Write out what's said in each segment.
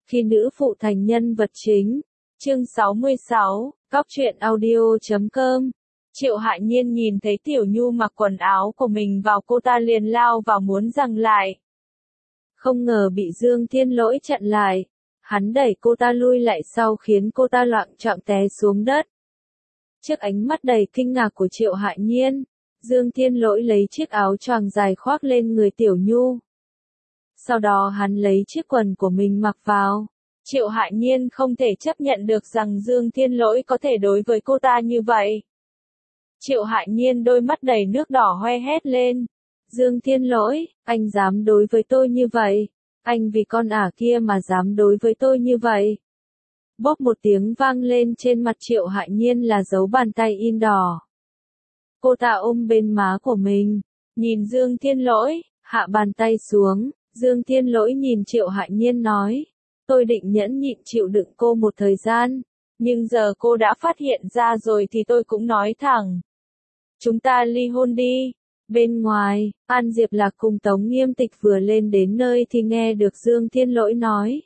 Khi nữ phụ thành nhân vật chính. Chương 66, Cóc truyện audio.com. Triệu Hại Nhiên nhìn thấy Tiểu Nhu mặc quần áo của mình vào, cô ta liền lao vào muốn giằng lại. Không ngờ bị Dương Thiên Lỗi chặn lại. Hắn đẩy cô ta lui lại sau khiến cô ta loạng choạng té xuống đất. Trước ánh mắt đầy kinh ngạc của Triệu Hại Nhiên, Dương Thiên Lỗi lấy chiếc áo choàng dài khoác lên người Tiểu Nhu. Sau đó hắn lấy chiếc quần của mình mặc vào. Triệu Hại Nhiên không thể chấp nhận được rằng Dương Thiên Lỗi có thể đối với cô ta như vậy. Triệu Hại Nhiên đôi mắt đầy nước đỏ hoe hét lên. Dương Thiên Lỗi, anh dám đối với tôi như vậy? Anh vì con ả kia mà dám đối với tôi như vậy? Bốp một tiếng vang lên, trên mặt Triệu Hại Nhiên là dấu bàn tay in đỏ. Cô ta ôm bên má của mình, nhìn Dương Thiên Lỗi, hạ bàn tay xuống. Dương Thiên Lỗi nhìn Triệu Hại Nhiên nói, tôi định nhẫn nhịn chịu đựng cô một thời gian, nhưng giờ cô đã phát hiện ra rồi thì tôi cũng nói thẳng. Chúng ta ly hôn đi. Bên ngoài, An Diệp Lạc cùng Tống Nghiêm Tịch vừa lên đến nơi thì nghe được Dương Thiên Lỗi nói.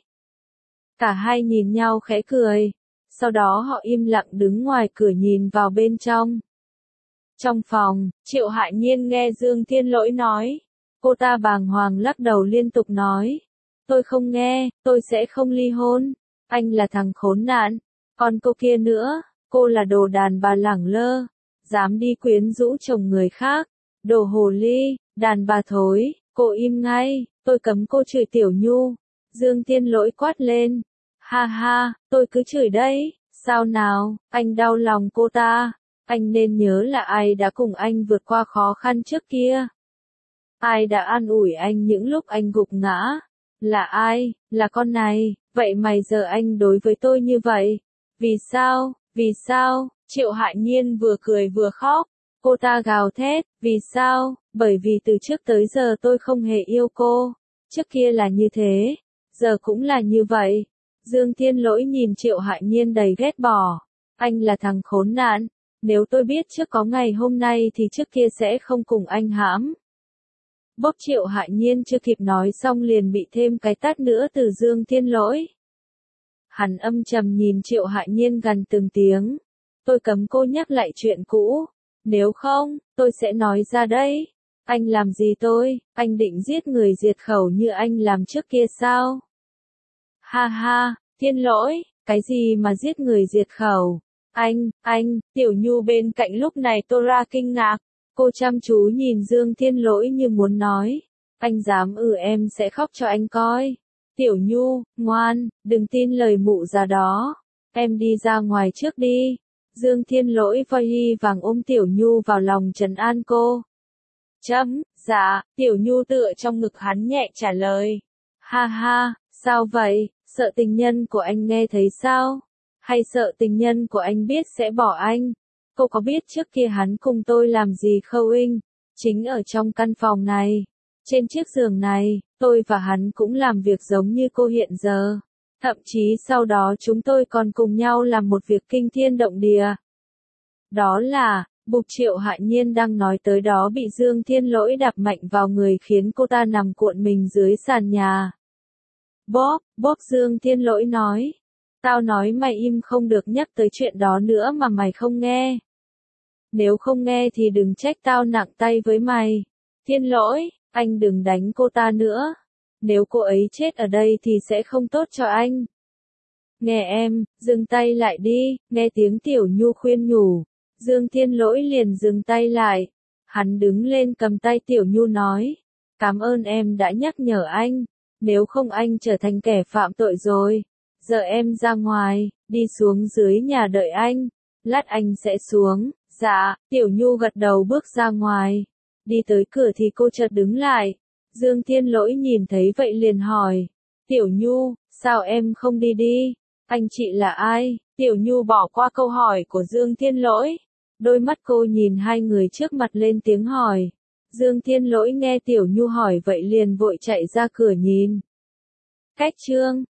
Cả hai nhìn nhau khẽ cười, sau đó họ im lặng đứng ngoài cửa nhìn vào bên trong. Trong phòng, Triệu Hại Nhiên nghe Dương Thiên Lỗi nói. Cô ta bàng hoàng lắc đầu liên tục nói. Tôi không nghe, tôi sẽ không ly hôn. Anh là thằng khốn nạn. Còn cô kia nữa, cô là đồ đàn bà lẳng lơ. Dám đi quyến rũ chồng người khác. Đồ hồ ly, đàn bà thối, cô im ngay, tôi cấm cô chửi Tiểu Nhu. Dương Thiên Lỗi quát lên. Ha ha, tôi cứ chửi đấy, sao nào, anh đau lòng cô ta. Anh nên nhớ là ai đã cùng anh vượt qua khó khăn trước kia. Ai đã an ủi anh những lúc anh gục ngã? Là ai? Là con này. Vậy mà giờ anh đối với tôi như vậy. Vì sao? Vì sao? Triệu Hại Nhiên vừa cười vừa khóc. Cô ta gào thét. Vì sao? Bởi vì từ trước tới giờ tôi không hề yêu cô. Trước kia là như thế. Giờ cũng là như vậy. Dương Thiên Lỗi nhìn Triệu Hại Nhiên đầy ghét bỏ. Anh là thằng khốn nạn. Nếu tôi biết trước có ngày hôm nay thì trước kia sẽ không cùng anh hãm. Bốp, Triệu Hại Nhiên chưa kịp nói xong liền bị thêm cái tát nữa từ Dương Thiên Lỗi. Hắn âm trầm nhìn Triệu Hại Nhiên gằn từng tiếng. Tôi cấm cô nhắc lại chuyện cũ. Nếu không, tôi sẽ nói ra đấy. Anh làm gì tôi? Anh định giết người diệt khẩu như anh làm trước kia sao? Ha ha, Thiên Lỗi, cái gì mà giết người diệt khẩu? Anh, Tiểu Nhu bên cạnh lúc này tô ra kinh ngạc. Cô chăm chú nhìn Dương Thiên Lỗi như muốn nói. Anh dám em sẽ khóc cho anh coi. Tiểu Nhu, ngoan, đừng tin lời mụ già đó. Em đi ra ngoài trước đi. Dương Thiên Lỗi voi hy vàng ôm Tiểu Nhu vào lòng trấn an cô. Dạ, Tiểu Nhu tựa trong ngực hắn nhẹ trả lời. Ha ha, sao vậy, sợ tình nhân của anh nghe thấy sao? Hay sợ tình nhân của anh biết sẽ bỏ anh? Cô có biết trước kia hắn cùng tôi làm gì không? Chính ở trong căn phòng này, trên chiếc giường này, tôi và hắn cũng làm việc giống như cô hiện giờ. Thậm chí sau đó chúng tôi còn cùng nhau làm một việc kinh thiên động địa. Đó là, bục. Triệu Hại Nhiên đang nói tới đó bị Dương Thiên Lỗi đạp mạnh vào người khiến cô ta nằm cuộn mình dưới sàn nhà. Bóp, Dương Thiên Lỗi nói. Tao nói mày im không được nhắc tới chuyện đó nữa mà mày không nghe. Nếu không nghe thì đừng trách tao nặng tay với mày. Thiên Lỗi, anh đừng đánh cô ta nữa. Nếu cô ấy chết ở đây thì sẽ không tốt cho anh. Nghe em, dừng tay lại đi, nghe tiếng Tiểu Nhu khuyên nhủ. Dương Thiên Lỗi liền dừng tay lại. Hắn đứng lên cầm tay Tiểu Nhu nói. Cảm ơn em đã nhắc nhở anh. Nếu không anh trở thành kẻ phạm tội rồi. Giờ em ra ngoài, đi xuống dưới nhà đợi anh. Lát anh sẽ xuống. Dạ, Tiểu Nhu gật đầu bước ra ngoài. Đi tới cửa thì cô chợt đứng lại. Dương Thiên Lỗi nhìn thấy vậy liền hỏi. Tiểu Nhu, sao em không đi đi? Anh chị là ai? Tiểu Nhu bỏ qua câu hỏi của Dương Thiên Lỗi. Đôi mắt cô nhìn hai người trước mặt lên tiếng hỏi. Dương Thiên Lỗi nghe Tiểu Nhu hỏi vậy liền vội chạy ra cửa nhìn. Cách chương